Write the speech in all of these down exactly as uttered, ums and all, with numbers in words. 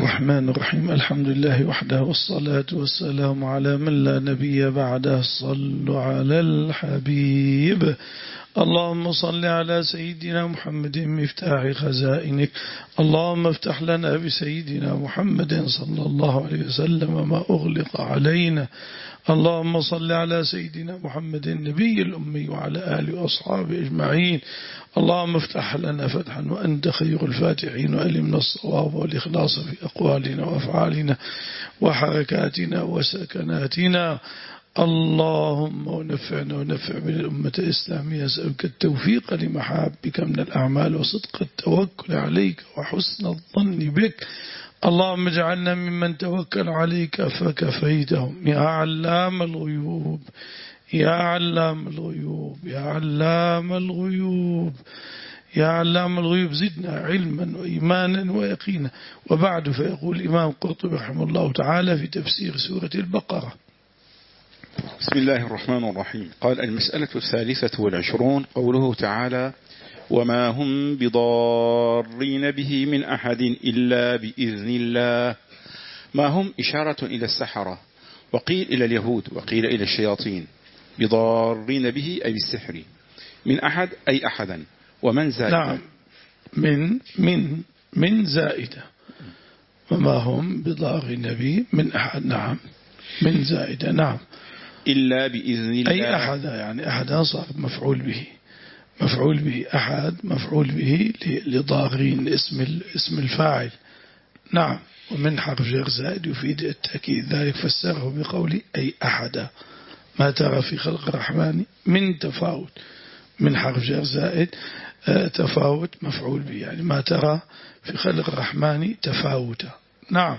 الرحمن الرحيم. الحمد لله وحده والصلاة والسلام على من لا نبي بعده. صلوا على الحبيب. اللهم صل على سيدنا محمد مفتاح خزائنك. اللهم افتح لنا بسيدنا محمد صلى الله عليه وسلم ما أغلق علينا. اللهم صل على سيدنا محمد النبي الأمي وعلى آله وأصحابه أجمعين. اللهم افتح لنا فتحا وأنت خير الفاتحين، وألمنا الصواب والإخلاص في أقوالنا وأفعالنا وحركاتنا وسكناتنا. اللهم ونفعنا ونفع بالأمة الإسلامية. أسألك التوفيق لمحابك من الأعمال وصدق التوكل عليك وحسن الظن بك. اللهم اجعلنا ممن توكل عليك فكفيتهم يا علام الغيوب يا علام الغيوب يا علام الغيوب يا علام الغيوب. زدنا علما وإيمانا ويقينا. وبعد، فيقول الإمام قرطبي رحمه الله تعالى في تفسير سورة البقرة: بسم الله الرحمن الرحيم. قال: المسألة الثالثة والعشرون، قوله تعالى: وما هم بضارين به من أحد إلا بإذن الله. ما هم إشارة إلى السحرة، وقيل إلى اليهود، وقيل إلى الشياطين. بضارين به أي بالسحر. من أحد أي أحدا، ومن زائدة. نعم، من من من زائدة. وما هم بضارين به من أحد. نعم، من زائدة. نعم، إلا بإذن الله أي أحد، يعني أحدا صار مفعول به. مفعول به أحد، مفعول به لضارين اسم اسم الفاعل. نعم. ومن حرف جر زائد يفيد التأكيد، ذلك فسره بقول أي أحد. ما ترى في خلق الرحمن من تفاوت. من حرف جر زائد تفاوت مفعول به، يعني ما ترى في خلق الرحمن تفاوتا. نعم.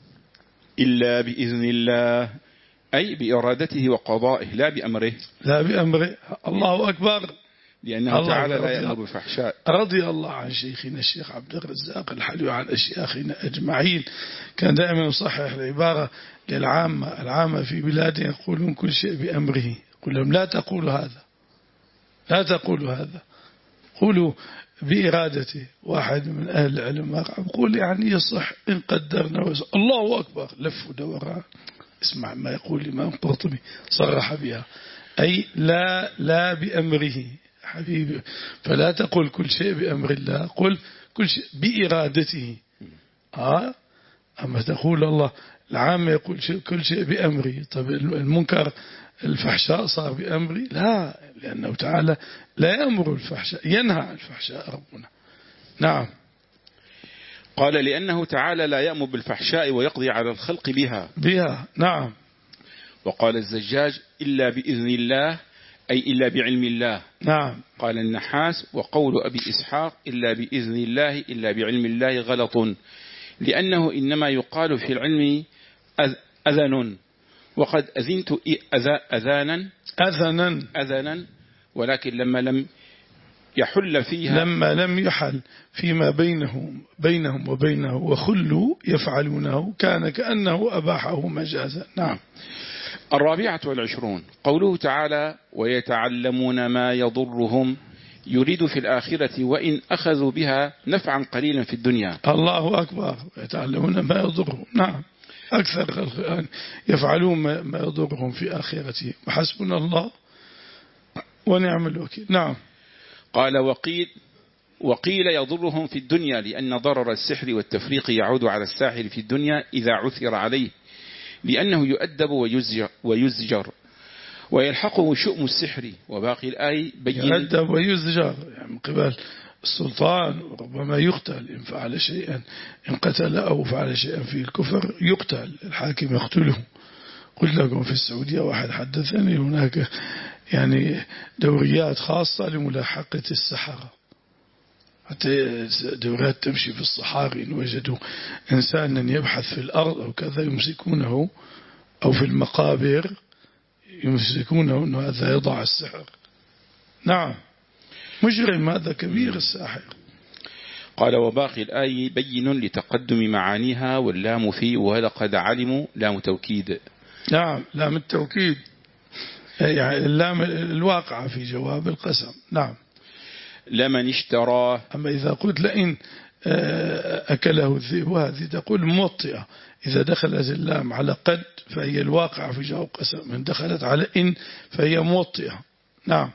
إلا بإذن الله أي بإرادته وقضائه، لا بأمره. لا بأمره. الله أكبر. لأنه تعالى لا يأمر بالفحشاء. رضي الله عن شيخنا الشيخ عبد الرزاق الحلوي وعن أشياخنا أجمعين. كان دائما يصحح العبارة للعامة العامة في بلاده، يقولون كل شيء بأمره. قل لهم لا تقولوا هذا، لا تقولوا هذا، قولوا بإرادته. واحد من أهل العلم يقول يعني يصح إن قدرنا ويصح. الله أكبر. لف ودوران. اسمع ما يقول الإمام قرطبي، صرح بها، أي لا لا بأمره حبيبي. فلا تقول كل شيء بأمر الله، قل كل شيء بإرادته. آه. أما تقول الله العام يقول شيء كل شيء بأمره، طب المنكر الفحشاء صار بأمري؟ لا، لأنه تعالى لا يأمر الفحشاء، ينهى عن الفحشاء ربنا. نعم. قال: لأنه تعالى لا يأمر بالفحشاء ويقضي على الخلق بها بها. نعم. وقال الزجاج: إلا بإذن الله أي إلا بعلم الله. نعم. قال النحاس: وقول أبي إسحاق إلا بإذن الله إلا بعلم الله غلط، لأنه إنما يقال في العلم أذن، وقد أذنت أذانا أذنا أذنا ولكن لما لم يحل فيها لما لم يحل فيما بينهم بينهم وبينه وخلوا يفعلونه كان كأنه أباحه مجازا. نعم. الرابعة والعشرون، قوله تعالى: ويتعلمون ما يضرهم، يريد في الآخرة وإن أخذوا بها نفعا قليلا في الدنيا. الله أكبر. يتعلمون ما يضرهم. نعم. أكثر خلق يفعلون ما يضرهم في آخرته، وحسبنا الله ونعم الوكيل. نعم. قال: وقيل وقيل يضرهم في الدنيا، لأن ضرر السحر والتفريق يعود على الساحر في الدنيا إذا عثر عليه، لأنه يؤدب ويزجر, ويزجر ويلحقه شؤم السحر. وباقي الآية بين يؤدب ويزجر يعني من قبل السلطان، وربما يقتل إن فعل شيئا، إن قتل أو فعل شيئا في الكفر يقتل، الحاكم يقتله. قلت لكم في السعودية واحد حدثني هناك يعني دوريات خاصة لملاحقة السحرة، حتى دورات تمشي في الصحاري، إن وجدوا إنسانا يبحث في الأرض أو كذا يمسكونه، أو في المقابر يمسكونه أنه هذا يضع السحر. نعم. مجرم هذا كبير الساحر. قال: وباقي الآية بين لتقدم معانيها، واللام في ولقد علموا لام توكيد. نعم، لام التوكيد يعني اللام الواقعة في جواب القسم. نعم. لمن اشتراه. أما إذا قلت لئن أكله الذئب، وهذه تقول موطئة. إذا دخلت اللام على قد فهي الواقع في جواب قسم، من دخلت على إن فهي موطئة. نعم.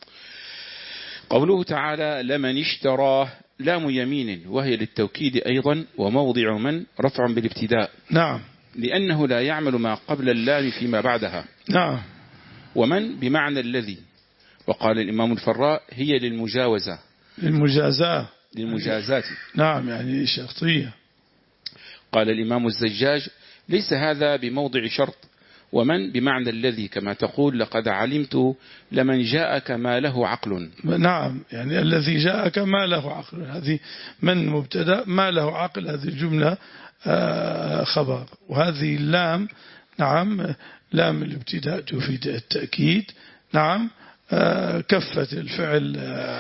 قوله تعالى لمن اشتراه، لام يمين وهي للتوكيد أيضا، وموضع من رفع بالابتداء. نعم. لأنه لا يعمل ما قبل اللام فيما بعدها. نعم. ومن بمعنى الذي. وقال الإمام الفراء هي للمجاوزة، للمجازاة، للمجازات. نعم، يعني شرطية. قال الإمام الزجاج ليس هذا بموضع شرط. ومن بمعنى الذي، كما تقول لقد علمت لمن جاءك ما له عقل. نعم، يعني الذي جاءك ما له عقل، هذه من مبتدا، ما له عقل هذه الجملة خبر. وهذه اللام نعم لام الابتداء تفيد التأكيد. نعم، كفت الفعل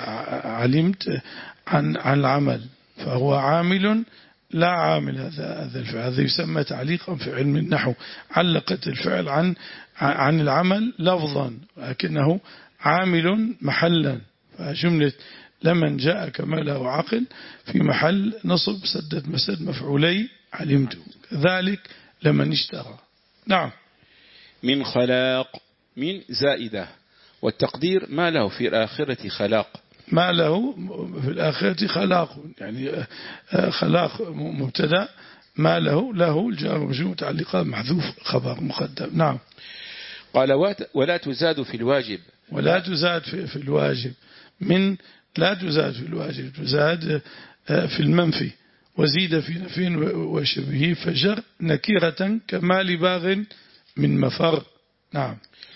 علمت عن عن العمل، فهو عامل لا عامل. هذا هذا الفعل هذا يسمى تعليقا في علم النحو، علقت الفعل عن عن العمل لفظا، لكنه عامل محلا. فجملة لمن جاءك ما له عقل في محل نصب سدد مسد مفعولي علمت. كذلك لمن اشترى. نعم. من خلاق، من زائدة، والتقدير ما له في الآخرة خلاق. ما له في الآخرة خلاق، يعني خلاق مبتدا، ما له له الجار والمجرور متعلقة محذوف خبر مقدم. نعم. قال ولا تزاد في الواجب، ولا تزاد في, في الواجب. من لا تزاد في الواجب، تزاد في المنفي، وزيد في نفي وشبهه فجر نكيرة كمال باغ من مفر. نعم.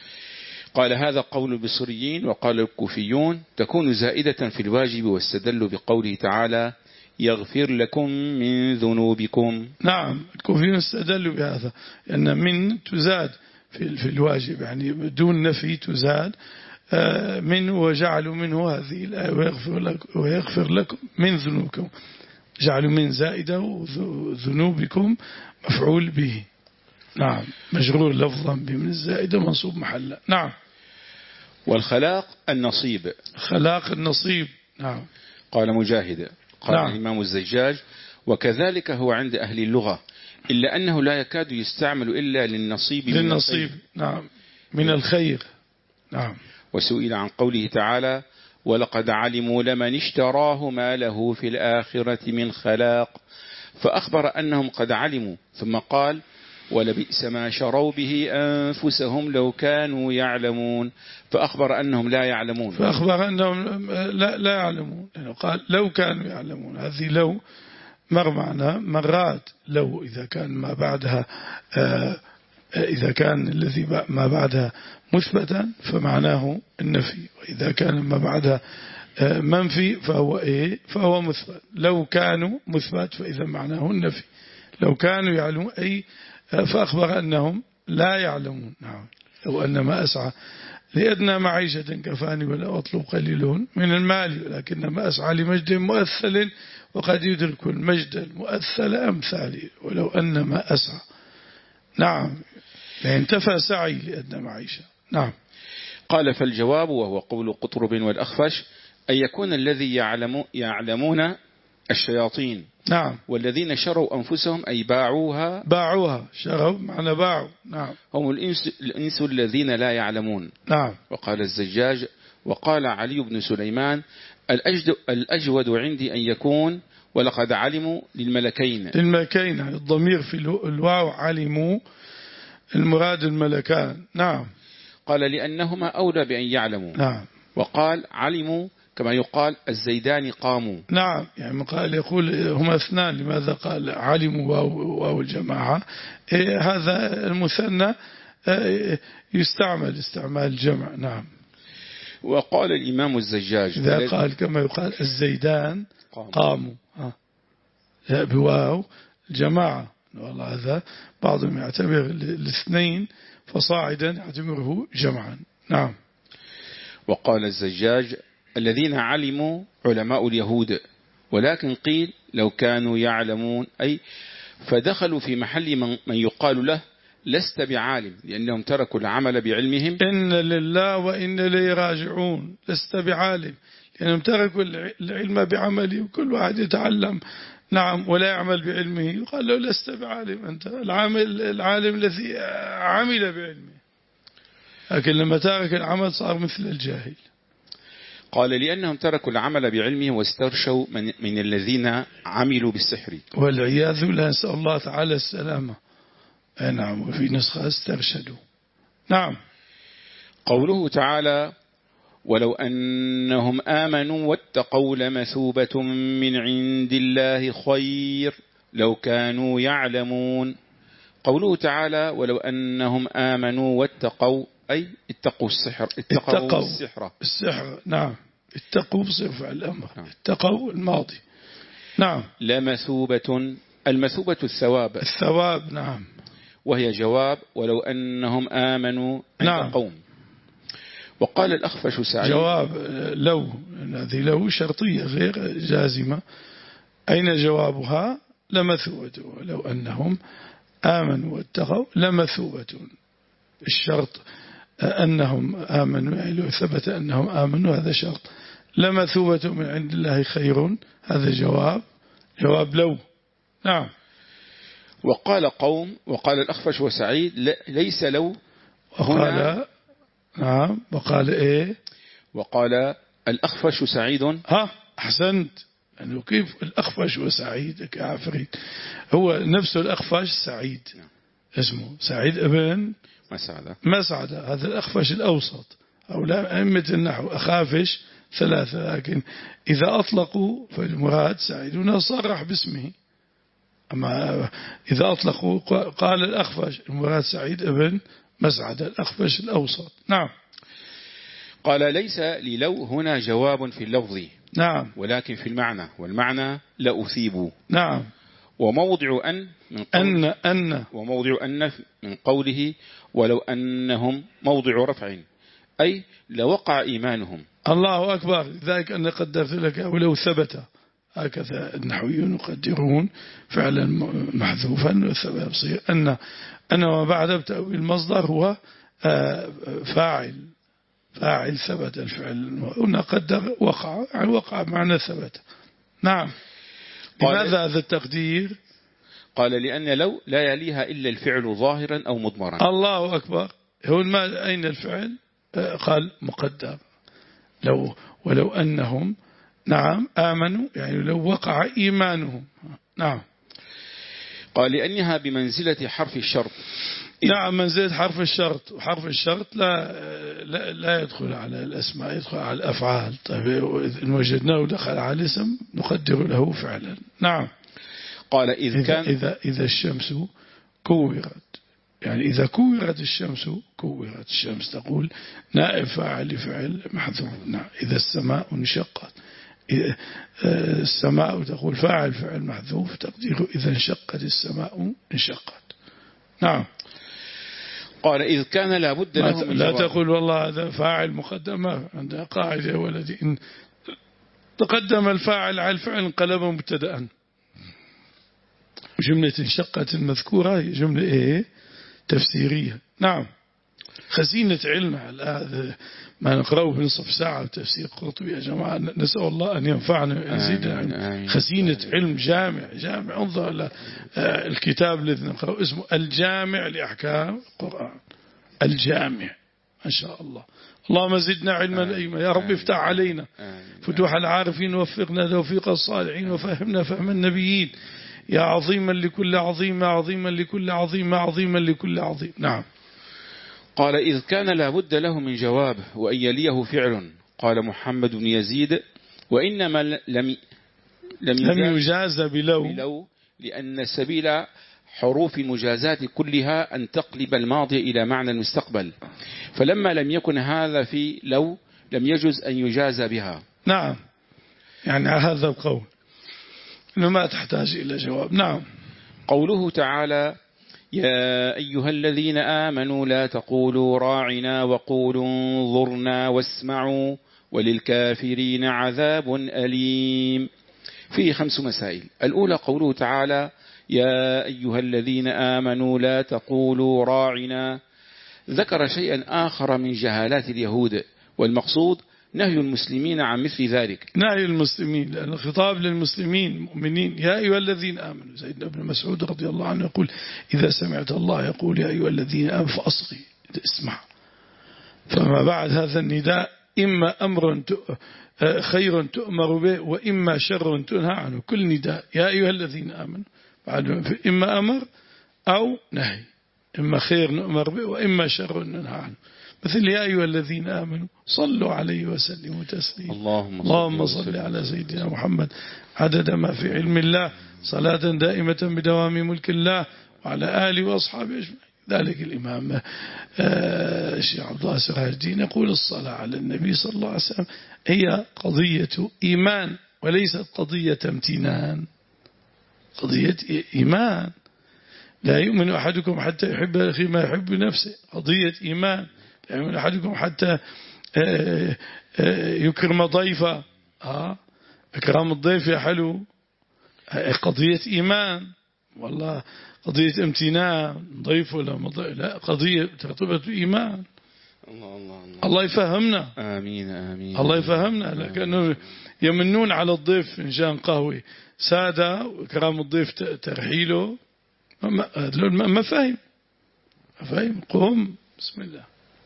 قال هذا قول البصريين. وقال الكوفيون تكون زائدة في الواجب، واستدلوا بقوله تعالى يغفر لكم من ذنوبكم. نعم، الكوفيون استدلوا بهذا، أن من تزاد في في الواجب، يعني بدون نفي تزاد من، وجعلوا منه هذه الآية ويغفر لكم, ويغفر لكم من ذنوبكم، جعلوا من زائدة وذنوبكم مفعول به. نعم، مجرور لفظا بمن الزائدة منصوب محلا. نعم. والخلاق النصيب، خلاق النصيب. نعم. قال مجاهد. قال نعم. الإمام الزجاج وكذلك هو عند أهل اللغة، إلا أنه لا يكاد يستعمل إلا للنصيب، للنصيب. نعم، من الخير. نعم. وسئل عن قوله تعالى ولقد علموا لمن اشتراه ما له في الآخرة من خلاق، فأخبر أنهم قد علموا، ثم قال ولبئس ما شروا به أنفسهم لو كانوا يعلمون، فأخبر أنهم لا يعلمون. فأخبر أنهم لا, لا يعلمون، يعني قال لو كانوا يعلمون. هذه لو مر معنا مرات، لو إذا كان ما بعدها آه إذا كان الذي ما بعدها مثبتا فمعناه النفي، وإذا كان ما بعدها آه منفي فهو إيه فهو مثبت. لو كانوا مثبت فإذا معناه النفي. لو كانوا يعلمون أي فأخبر أنهم لا يعلمون. نعم. لو أن ما أسعى لأدنى معيشة كفاني ولا أطلب قليلون من المال، ولكن ما أسعى لمجد مؤثل وقد يدرك المجد المؤثل أمثالي، ولو أن ما أسعى. نعم، لينتفى سعي لأدنى معيشة. نعم. قال فالجواب وهو قول قطرب والأخفش أن يكون الذي يعلم يعلمون الشياطين. نعم. والذين شروا أنفسهم أي باعوها، باعوها شروا معنى باعوا. نعم. هم الإنس, الإنس الذين لا يعلمون. نعم. وقال الزجاج وقال علي بن سليمان الأجود عندي أن يكون ولقد علموا للملكين. للملكين الضمير في الواو علموا، المراد الملكان. نعم. قال لأنهما أولى بأن يعلموا. نعم. وقال علموا كما يقال الزيدان قاموا. نعم، يعني قال يقول هما اثنان، لماذا قال علموا واو الجماعة؟ إيه هذا المثنى إيه يستعمل استعمال الجمع. نعم. وقال الإمام الزجاج إذا قال كما يقال الزيدان قاموا, قاموا. ها. بواو الجماعة، والله هذا بعضهم يعتبر الاثنين فصاعدا يعتبره جمعا. نعم. وقال الزجاج الذين علموا علماء اليهود، ولكن قيل لو كانوا يعلمون، أي فدخلوا في محل من, من يقال له لست بعالم، لأنهم تركوا العمل بعلمهم. إن لله وإن إليه راجعون. لست بعالم لأنهم تركوا العلم بعمله، وكل واحد يتعلم نعم ولا يعمل بعلمه، يقال له لست بعالم أنت، العامل العالم الذي عمل بعلمه، لكن لما ترك العمل صار مثل الجاهل. قال لأنهم تركوا العمل بعلمه واسترشوا من, من الذين عملوا بالسحر والعياذ بالله، نسأل الله تعالى السلامة. نعم. وفي نسخة استرشدوا. نعم. قوله تعالى ولو أنهم آمنوا واتقوا لمثوبة من عند الله خير لو كانوا يعلمون. قوله تعالى ولو أنهم آمنوا واتقوا أي اتقوا السحر، اتقوا, اتقوا السحر السحر. نعم. اتقوا بصفة الأمر. نعم. اتقوا الماضي. نعم. لمثوبة، المثوبة الثواب، الثواب. نعم. وهي جواب ولو أنهم آمنوا نعم. قوم. وقال الأخفش سعيد جواب لو، هذه لو شرطية غير جازمة. أين جوابها؟ لمثوبة، لو أنهم آمنوا واتقوا لمثوبة. الشرط أنهم آمنوا، يعني لو ثبت أنهم آمنوا هذا شرط. لمثوبة من عند الله خير، هذا جواب، جواب لو. نعم. وقال قوم، وقال الأخفش وسعيد ليس لو وقال نعم. وقال إيه؟ وقال الأخفش سعيد. ها أحسنت. يعني كيف الأخفش وسعيد كعفريت؟ هو نفسه الأخفش سعيد، اسمه سعيد ابن مسعدة. مسعدة هذا الأخفش الأوسط. أو لا أئمة النحو أخافش ثلاثة، لكن إذا أطلقوا فالمراد سعيد صرح باسمه. أما إذا أطلقوا قال الأخفش، المراد سعيد ابن مسعدة الأخفش الأوسط. نعم. قال ليس للو هنا جواب في اللفظ. نعم. ولكن في المعنى، والمعنى لأثيبوا. نعم. وموضع أن من أن أن وموضع أن من قوله ولو أنهم موضع رفع، أي لوقع إيمانهم. الله أكبر. ذلك أن قدرت لك ولو ثبت، هكذا النحويون يقدرون فعلا محذوفا يصير أن أن وبعد بتأويل المصدر هو فاعل، فاعل ثبت الفعل، هنا قدر وقع، يعني وقع معنى ثبت. نعم. لماذا هذا التقدير؟ قال لأن لو لا يليها إلا الفعل ظاهرا أو مضمرا. الله أكبر. هنا أين الفعل؟ قال مقدر. لو ولو أنهم نعم آمنوا، يعني لو وقع إيمانهم. نعم. قال لأنها بمنزلة حرف الشرط. نعم منزلة حرف الشرط، وحرف الشرط لا لا, لا يدخل على الأسماء، يدخل على الأفعال. طيب إن وجدناه دخل على الاسم نقدر له فعلا. نعم. قال إذ كان إذا, إذا الشمس كورت، يعني إذا كورت الشمس، كورت الشمس تقول نائب فاعل لفعل محذوف. نعم. إذا السماء انشقت، السماء تقول فاعل فعل محذوف تقديره إذا انشقت السماء انشقت. نعم. قال إذ كان لابد له من لا جواب. تقول والله هذا فاعل مقدمة، عندها قاعدة يا ولدي إن تقدم الفاعل على الفعل انقلب مبتدأ. جملة انشقت المذكورة هي جملة إيه؟ تفسيرية. نعم. خزينة علم هذا ما نقرأه في نصف ساعة تفسير قرطبي يا جماعة، نسأل الله أن ينفعنا ويزيدنا. خزينة علم جامع جامع. انظر إلى الكتاب الذي نقرأه اسمه الجامع لأحكام القرآن، الجامع ما شاء الله. اللهم زدنا علما أيما يا رب، افتح علينا فتوح العارفين، وفقنا توفيق الصالحين، وفهمنا فهم النبيين، يا عظيما لكل عظيم، عظيما لكل عظيم، عظيما لكل عظيم. نعم. قال إذ كان لابد له من جواب وأن يليه فعل. قال محمد بن يزيد وإنما لم لم, لم يجاز بلو, بلو لأن سبيل حروف المجازات كلها أن تقلب الماضي إلى معنى المستقبل، فلما لم يكن هذا في لو لم يجوز أن يجاز بها. نعم. يعني هذا القول إنه ما تحتاج إلى جواب. نعم. قوله تعالى يا أيها الذين آمنوا لا تقولوا راعنا وقولوا انظرنا واسمعوا وللكافرين عذاب أليم. فيه خمس مسائل. الأولى قوله تعالى يا أيها الذين آمنوا لا تقولوا راعنا، ذكر شيئا آخر من جهالات اليهود، والمقصود نهي المسلمين عن مثل ذلك. نهي المسلمين، لأن الخطاب للمسلمين المؤمنين يا أيها الذين آمنوا. سيدنا ابن مسعود رضي الله عنه يقول إذا سمعت الله يقول يا أيها الذين آمنوا فأصغي، اسمع. فما بعد هذا النداء إما أمر خير تؤمر به وإما شر تنهى عنه. كل نداء يا أيها الذين آمنوا بعد إما أمر أو نهي، إما خير نؤمر به وإما شر ننهى عنه. مثل يا أيها الذين آمنوا صلوا عليه وسلموا تسليما. اللهم, اللهم صل على سيدنا محمد عدد ما في علم الله صلاة دائمة بدوام ملك الله وعلى آله وأصحابه أجمعين. ذلك الإمام الشيخ عبد الله سراج الدين يقول الصلاة على النبي صلى الله عليه وسلم هي قضية إيمان وليست قضية امتنان، قضية إيمان. لا يؤمن أحدكم حتى يحب أخيه ما يحب نفسه، قضية إيمان. لا يؤمن أحدكم حتى يكرم ضيفه، إكرام الضيف يا حلو، قضية إيمان. والله قضية امتنان ضيف ولا مضيف، لا، قضية ترتبط بإيمان. الله الله الله, الله يفهمنا. آمين آمين. الله يفهمنا. لكنه يمنون على الضيف فنجان قهوة سادة وإكرام الضيف ترحيله، ما فهم ما فهم قوم. بسم الله.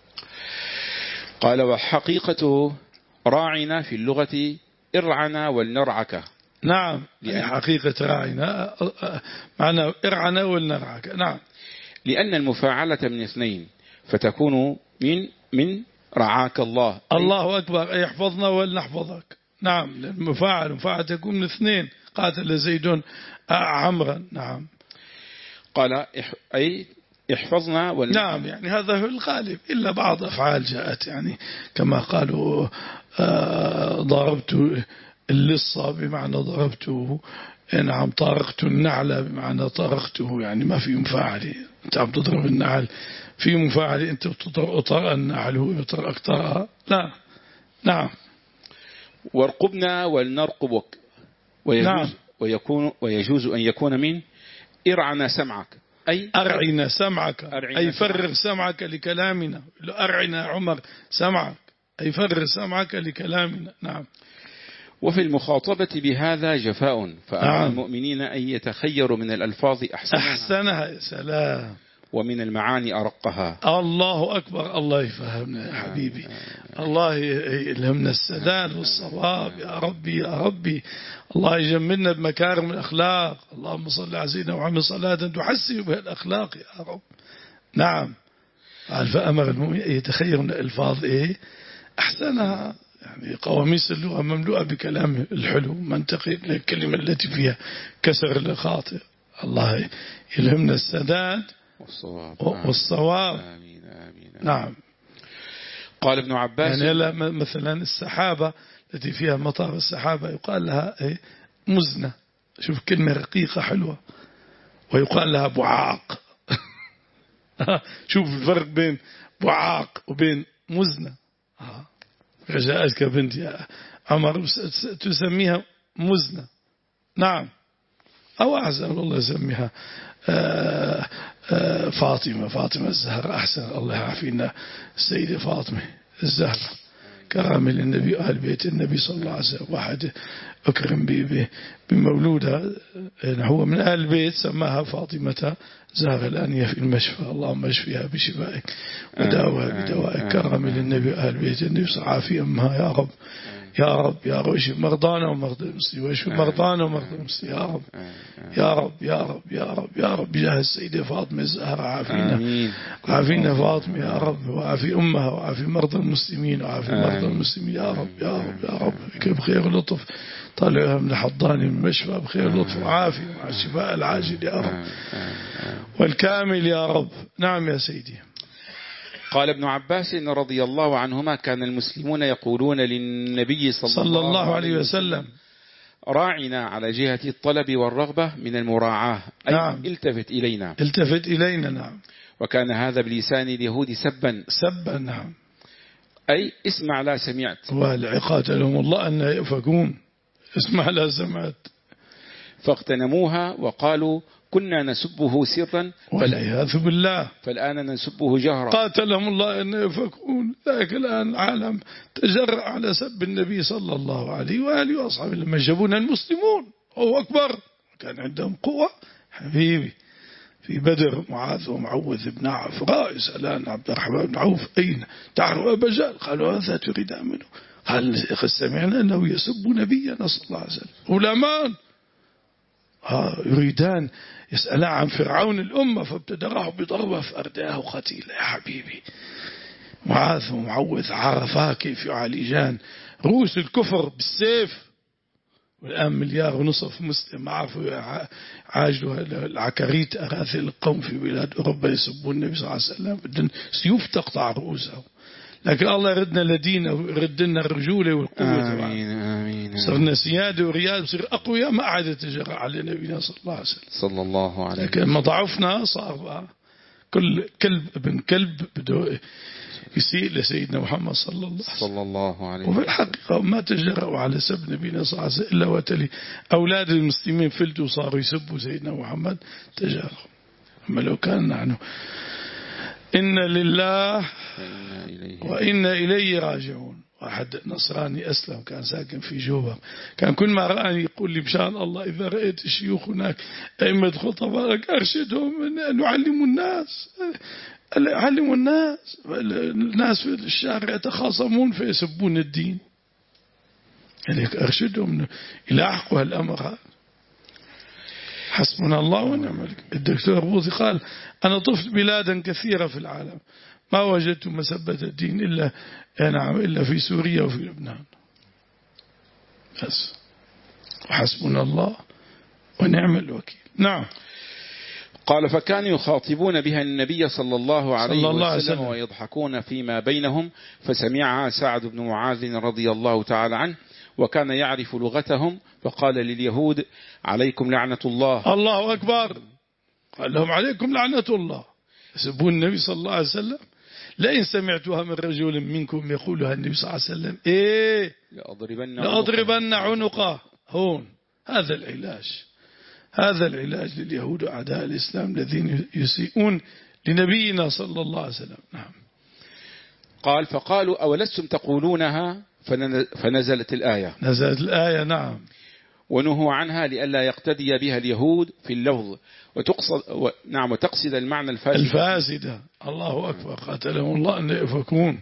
قال وحقيقته راعنا في اللغة ارعنا ولنرعك. نعم، يعني حقيقة راعنا معنى ارعنا ولنرعك. نعم، لأن المفاعلة من اثنين فتكون من من رعاك الله. الله أكبر، أي يحفظنا ولنحفظك. نعم، المفاعل مفاعل تكون من اثنين، قاتل زيد عمرا. نعم، قال أي احفظنا ولن... نعم، يعني هذا هو الغالب، إلا بعض أفعال جاءت يعني كما قالوا ضربت اللصة بمعنى ضربته. نعم، طارقت النعل بمعنى طارقته، يعني ما في مفاعل. أنت عم تضرب النعل في مفاعل، أنت بتطرق النعل هو بيطرق طرقها. لا. نعم، وارقبنا ولنرقبك. ويجوز, نعم. ويكون ويجوز أن يكون من ارعنا سمعك، أي أرعنا سمعك، أرعنا أي فرغ سمعك لكلامنا. أرعنا عمر سمعك، أي فرغ سمعك لكلامنا. نعم. وفي المخاطبة بهذا جفاء، فأمر نعم. المؤمنين أن يتخيروا من الألفاظ أحسنها, أحسنها. يا سلام. ومن المعاني أرقها. الله أكبر. الله يفهمنا يا حبيبي. الله يلهمنا السداد والصواب يا ربي يا ربي. الله يجملنا بمكارم الأخلاق. اللهم صل على سيدنا محمد صلاة تحسن بها الأخلاق يا رب. نعم. فأمر المؤمن يتخير من الألفاظ إيه أحسنها، يعني قواميس اللغة مملوءة بكلام الحلو منطقي، الكلمة التي فيها كسر الخاطر. الله يلهمنا السداد والصواب, والصواب. آمين آمين. نعم. قال ابن عباس يعني مثلا السحابة التي فيها مطار السحابة يقال لها إيه؟ مزنة. شوف كلمة رقيقة حلوة. ويقال لها بعاق. شوف الفرق بين بعاق وبين مزنة. جاءتك بنت يا عمر تسميها مزنة. نعم. أو أحسن الله يسميها آآ آآ فاطمة فاطمة الزهراء. أحسن الله يعافينا السيدة فاطمة الزهراء كرامة للنبي وأهل بيت النبي صلى الله عليه وسلم. واحد أكرم بمولودها هو من أهل البيت سماها فاطمة زهراء الآنية في المشفى. اللهم اشفيها بشفائك وداوها بدوائك. كرامة للنبي وأهل بيت النبي صلى الله عليه وسلم. أمها يا رب يا رب يا رب اشف مرضانا ومرضى المسلمين واشف مرضانا ومرضى المسلمين يا رب يا رب يا رب يا رب يا رب بجاه السيدة فاطمة الزهراء. عافينا عافينا فاطمة يا رب، وعافي أمها وعافي مرضى المسلمين وعافي مرضى المسلمين يا رب يا رب يا رب. بخير لطف طالعها من حضاني من المشفى بخير لطف وعافي مع الشفاء العاجل يا رب والكامل يا رب. نعم يا سيدي. قال ابن عباس رضي الله عنهما كان المسلمون يقولون للنبي صلى, صلى الله عليه وسلم راعنا على جهة الطلب والرغبة من المراعاة، أي نعم. التفت إلينا التفت إلينا. نعم. وكان هذا بلسان اليهود سبا سبا. نعم. أي اسمع لا سمعت. والعقاد لهم الله أن يؤفكون. اسمع لا سمعت. فاغتنموها وقالوا كنا نسبه سرا والعياذ بالله، فالآن نسبه جهرا. قاتلهم الله أن يفكون. ذاك الآن العالم تجرأ على سب النبي صلى الله عليه وآله وأصحابه لما جابونا المسلمون. هو أكبر، كان عندهم قوة حبيبي. في بدر معاذ ومعوذ بن عوف قال سألان عبد الرحمن بن عوف أين تعرف أبا جهل؟ قالوا هذا تريد منه؟ قال سمعنا أنه يسب نبينا صلى الله عليه وسلم. غلامان يريدان يسأل عن فرعون الأمة، فابتدراه بضربة فأرداه قتيلا. يا حبيبي معاذ ومعوذ عرفا كيف يعالجان رؤوس الكفر بالسيف، والآن مليار ونصف مسلم عرفوا عاجلوا العكاريت أراذل القوم في بلاد أوروبا يسبون النبي صلى الله عليه وسلم، بدن سيوف تقطع رؤوسهم. لكن الله يردنا لدينا ويرد لنا الرجولة والقوة. آمين آمين. صرنا سيادة ورياد، بصير أقوياء، ما عاد تجرأ على نبينا صلى الله عليه وسلم صلى الله عليه وسلم. لكن ما ضعفنا صار كل كلب ابن كلب بده يسيء لسيدنا محمد صلى الله عليه وسلم. صلى الله عليه وسلم. وفي الحقيقة ما تجرأوا على سب نبينا صلى الله عليه وسلم إلا وتلي أولاد المسلمين فلتوا صاروا يسبوا سيدنا محمد تجرأوا. أما لو كان نحن إن لله وإن إليه راجعون. واحد نصراني أسلم كان ساكن في جوبا، كان كل ما رأني يقول لي بشان الله إذا رأيت الشيوخ هناك أئمة خطباء أرشدهم أن يعلموا الناس، علموا الناس. الناس في الشارع يتخاصمون فيسبون الدين، يعني أرشدهم يلاحقوا هالأمر هذا. حسبنا الله ونعم الوكيل. الدكتور بوذي قال أنا طفت بلادا كثيرة في العالم ما وجدت مسبة الدين إلا نعم إلا في سوريا وفي لبنان بس. وحسبنا الله ونعم الوكيل. نعم. قال فكانوا يخاطبون بها النبي صلى الله عليه صلى الله وسلم عليه ويضحكون فيما بينهم، فسمعها سعد بن معاذ رضي الله تعالى عنه وكان يعرف لغتهم، فقال لليهود عليكم لعنة الله. الله أكبر. قال لهم عليكم لعنة الله. يسبون النبي صلى الله عليه وسلم. لئن سمعتها من رجل منكم يقولها النبي صلى الله عليه وسلم إيه لأضربن, لأضربن عنقه. هون هذا العلاج، هذا العلاج لليهود أعداء الإسلام الذين يسيئون لنبينا صلى الله عليه وسلم. نعم. قال فقالوا أولستم تقولونها، فنزلت الآية. نزلت الآية. نعم. ونهوا عنها لئلا يقتدي بها اليهود في اللفظ وتقصد و... نعم وتقصد المعنى الفاسد الفاسدة. الله أكبر. قاتلهم الله أن يفكون.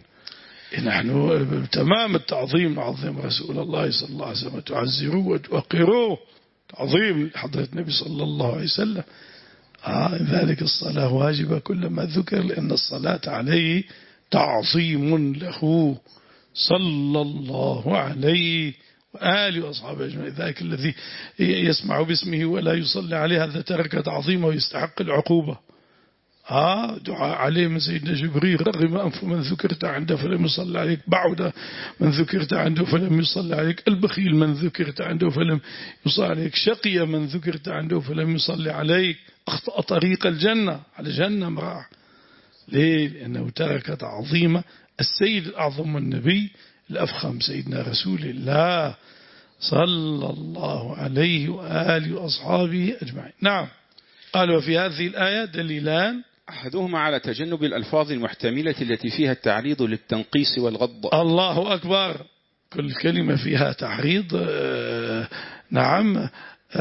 نحن تمام التعظيم نعظم رسول الله صلى الله عليه وسلم، تعزروه وتوقروه تعظيم حضرة النبي صلى الله عليه وسلم. آه ذلك الصلاة واجبة كلما ذكر، لأن الصلاة عليه تعظيم له صلى الله عليه وآله وأصحابه أجمعين. ذاك الذي يسمع باسمه ولا يصلي عليه هذا ترك تعظيمه ويستحق العقوبة. آه دعاء عليه من سيدنا جبريل رغم أنف من ذكرت عنده فلم يصلي عليك، بعد من ذكرت عنده فلم يصلي عليك، البخيل من ذكرت عنده فلم يصلي عليك، شقي من ذكرت عنده فلم يصلي عليك، أخطأ طريق الجنة على جهنم مراح. ليه؟ لأنه ترك تعظيم السيد الأعظم النبي الأفخم سيدنا رسول الله صلى الله عليه وآله وأصحابه أجمعين. نعم. قالوا في هذه الآية دليلان، أحدهما على تجنب الألفاظ المحتملة التي فيها التعريض للتنقيص والغض. الله أكبر. كل كلمة فيها تعريض آه نعم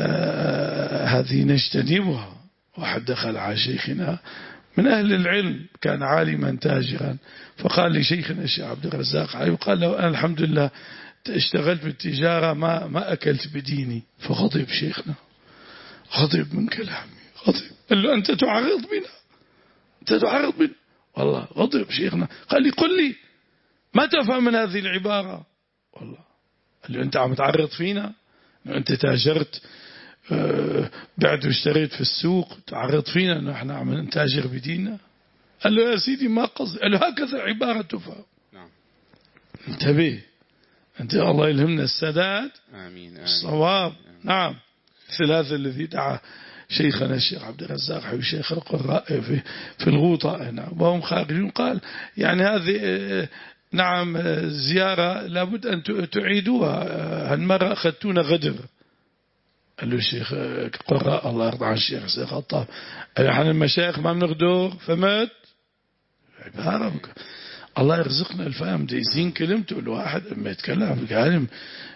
آه هذه نجتنبها. واحد دخل على شيخنا من أهل العلم كان عالما تاجرا، فقال لي شيخنا الشيخ عبد الرزاق عليه، وقال له أنا الحمد لله اشتغلت بالتجارة ما ما أكلت بديني. فغضب شيخنا، غضب من كلامي، غضب. قال له أنت تعرض بنا، أنت تعرض بنا. والله غضب شيخنا. قال لي قل لي ما تفهم من هذه العبارة. والله قال له أنت عم تعرض فينا، أنت تاجرت أه بعد اشتريت في السوق تعرض فينا نحن عم نتاجر بديننا. قال له يا سيدي ما قصدي. قال له هكذا عبارة تفهم. نعم. انتبه أنت، الله يلهمنا السداد. آمين. آمين. الصواب. آمين. نعم. مثل هذا الذي دعا شيخنا الشيخ عبد الرزاق حبيب شيخ القراء في في الغوطة نعم وهم خارجين، قال يعني هذه نعم زيارة لابد أن تعيدوها، هالمرة أخذتونا غدر. قال له الشيخ قراء الله يرضى عن الشيخ حسين خطاب، قال احنا المشايخ ما بنقدر فهمت عبارة بك. الله يرزقنا الفهم دي زين كلمته الواحد لما يتكلم بكلام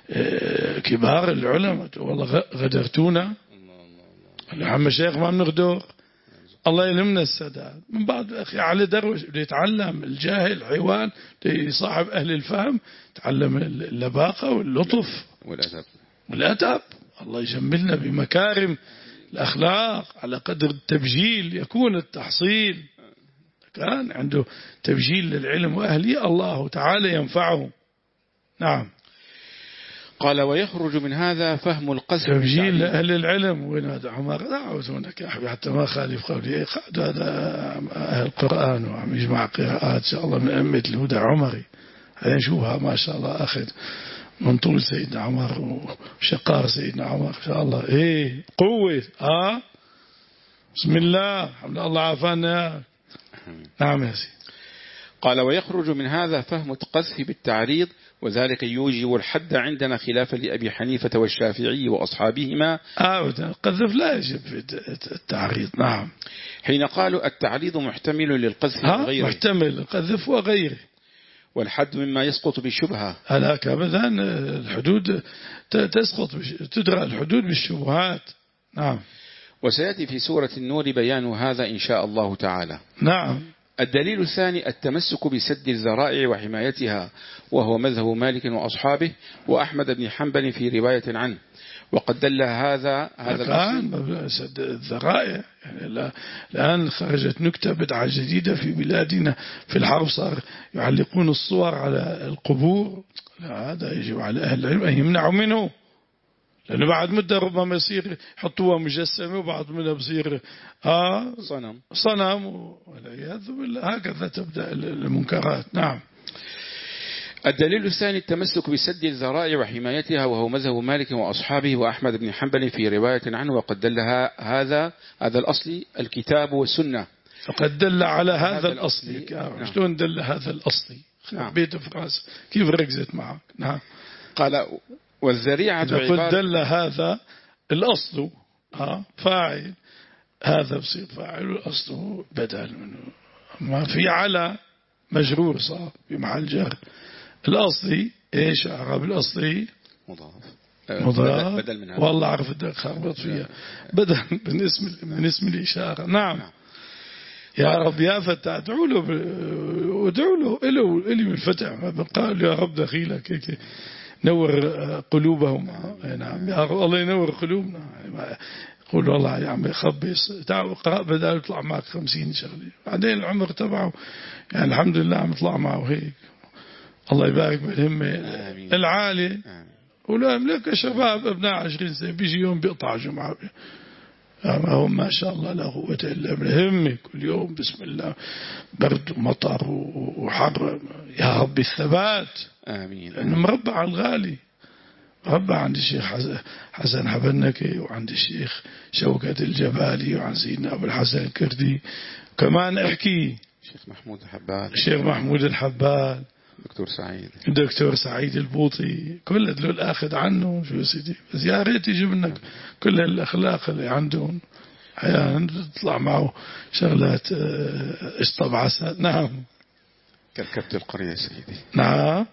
كبار العلماء والله غدرتونا احنا المشايخ ما بنقدر. الله يلمنا السداد من بعد أخي على دروش يتعلم الجاهل حيوان صاحب أهل الفهم تعلم اللباقة واللطف والأدب والأدب. الله يجملنا بمكارم الأخلاق على قدر التبجيل يكون التحصيل. كان عنده تبجيل للعلم وأهله الله تعالى ينفعه. نعم. قال ويخرج من هذا فهم القذف تبجيل لأهل العلم. وين هذا عمر دعوتونك يا حبيبي حتى ما خالف قولي هذا أهل القرآن وعم يجمع قراءات إن شاء الله من أمة الهدى عمري. هذا نشوفها ما شاء الله أخذ من طول سيدنا عمر وشقار سيدنا عمر إن شاء الله. إيه قوة آه بسم الله الحمد لله عافانا. نعم يا سيدي. قال ويخرج من هذا فهم القذف بالتعريض وذلك يوجب الحد عندنا خلافا لأبي حنيفة والشافعي وأصحابهما. آه القذف لا يجب التعريض. نعم. حين قالوا التعريض محتمل للقذف وغيره. محتمل للقذف وغيره. والحد مما يسقط بالشبهة. هلاك أبدا الحدود تسقط تدرى الحدود بالشبهات. نعم. وسيأتي في سورة النور بيان هذا إن شاء الله تعالى. نعم. الدليل الثاني التمسك بسد الذرائع وحمايتها وهو مذهب مالك وأصحابه وأحمد بن حنبل في رواية عنه. وقد دل هذا هذا الآن سد الذرائع يعني الآن خرجت نكتة بدعة جديدة في بلادنا في الحرب صار يعلقون الصور على القبور. لا هذا يجب على أهل العلم أن يمنعوا منه لأنه بعد مدة ربما يصير يحطوها مجسمة وبعد منها بصير آه صنم صنم والعياذ بالله. هكذا تبدأ المنكرات. نعم. الدليل الثاني التمسك بسد الذرائع وحمايتها وهو مذهب مالك وأصحابه وأحمد بن حنبل في رواية عنه. وقد دل هذا هذا الأصل الكتاب والسنة. فقد دل على هذا, هذا الأصل. نعم. شلون دل هذا الأصل؟ نعم. بيت فراس كيف ركزت معك؟ نعم. قال والذريعة عبارة دل هذا الأصل ها فاعل هذا بصير فاعل والأصل بدل منه ما في على مجرور صار بمحل جر. الأصلي إيش أعرب الأصلي مضاف مضاف بدل من هذا. والله أعرف بدك خربط فيها بدل من اسم من اسم الإشارة. نعم. نعم. يا رب يا فتى ادعوا له ادعوا له له إلي بالفتح ما بقال يا رب دخيلك هيك نور قلوبهم. نعم يا رب الله ينور قلوبنا. يقول والله يا عمي خبص تعال اقرأ بدل يطلع معك خمسين شغله بعدين العمر تبعه يعني الحمد لله عم يطلع معه هيك. الله يبارك بالهمة العالي. ولا أملك شباب أبناء عشرين سنة بيجي يوم بيقطع جمعة ما هم ما شاء الله لا قوة إلا بالهمة كل يوم بسم الله برد ومطر وحر. يا رب الثبات. آمين. لأنه مربع على الغالي مربع عند الشيخ حسن حبنكي وعند الشيخ شوكت الجبالي وعند سيدنا أبو الحسن الكردي كمان احكي الشيخ محمود الحبال الشيخ محمود الحبال دكتور سعيد دكتور سعيد البوطي كل دول أخذ عنه شو سيدي بس يا ريت يجيب لنا كل الأخلاق اللي عندهم أحيانا تطلع معه شغلات اشطب عسل. نعم. كركبت القرية سيدي. نعم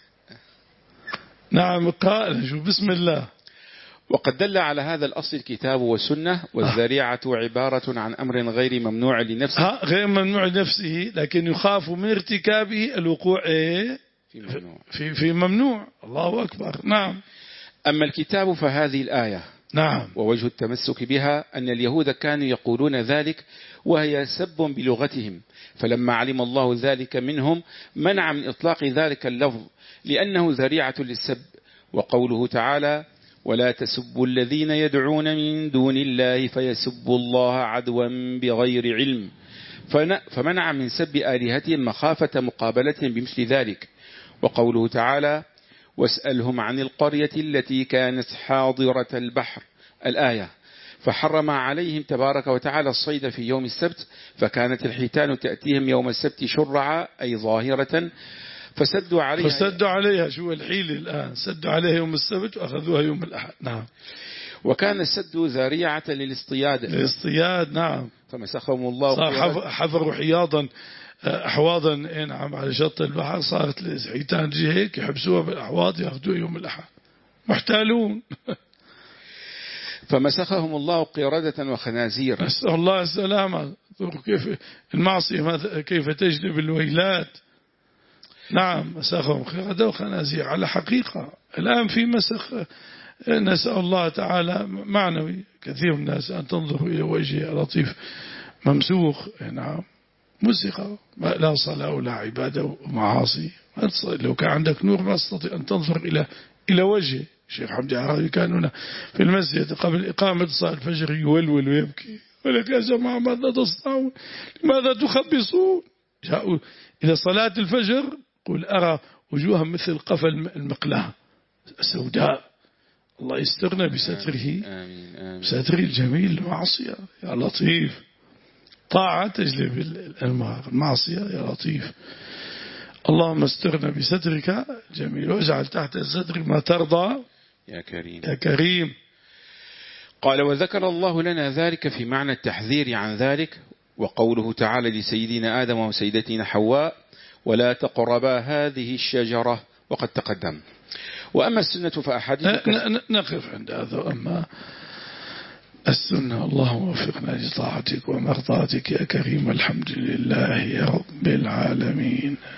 نعم قائل شو بسم الله. وقد دل على هذا الأصل الكتاب والسنة والذريعة عبارة عن أمر غير ممنوع لنفسه غير ممنوع لنفسه لكن يخاف من ارتكابه الوقوع إيه؟ في ممنوع في, في ممنوع. الله أكبر. نعم. أما الكتاب فهذه الآية. نعم. ووجه التمسك بها أن اليهود كانوا يقولون ذلك وهي سب بلغتهم فلما علم الله ذلك منهم منع من إطلاق ذلك اللفظ لأنه ذريعة للسب. وقوله تعالى ولا تسبوا الذين يدعون من دون الله فيسبوا الله عدوا بغير علم فمنع من سب آلهتهم مخافة مقابلتهم بمثل ذلك. وقوله تعالى واسألهم عن القرية التي كانت حاضرة البحر الآية فحرم عليهم تبارك وتعالى الصيد في يوم السبت فكانت الحيتان تأتيهم يوم السبت شرعا أي ظاهرة فسدوا عليها فسدوا عليها شو الحيل الآن سدوا عليها يوم السبت وأخذوها يوم الأحد. نعم. وكان السد ذريعة للاصطياد الاصطياد نعم. فمسخهم الله صار حفروا حياضا أحواضا نعم على شط البحر، صارت الحيتان تجي هيك يحبسوها بالأحواض يأخذوها يوم الأحد، محتالون. فمسخهم الله قردة وخنازير. نسأل الله السلامة. كيف المعصية كيف تجلب الويلات. نعم مسخهم قردة وخنازير على حقيقة. الآن في مسخ نسأل الله تعالى معنوي. كثير من الناس أن تنظر إلى وجه لطيف ممسوخ نعم مسخة، لا صلاة ولا عبادة ومعاصي. لو كان عندك نور ما تستطيع أن تنظر إلى إلى وجهه. الشيخ حمدي عربي كان هنا في المسجد قبل إقامة صلاة الفجر يولول ويبكي، ولك يا جماعة ماذا تصنعون؟ لماذا تخبصون؟ جاءوا إلى صلاة الفجر قل أرى وجوها مثل قفل المقلاة سوداء. الله يسترنا بستره، بستره الجميل. المعصية يا لطيف، طاعة تجلب المعصية يا لطيف. اللهم استرنا بسترك جميل، واجعل تحت الستر ما ترضى يا كريم يا كريم. قال وذكر الله لنا ذلك في معنى التحذير عن ذلك، وقوله تعالى لسيدنا آدم وسيدتنا حواء ولا تقربا هذه الشجرة وقد تقدم. وأما السنة فأحاديث نقف عند هذا. أما السنة اللهم وفقنا لطاعتك ومرضاتك يا كريم. الحمد لله يا رب العالمين.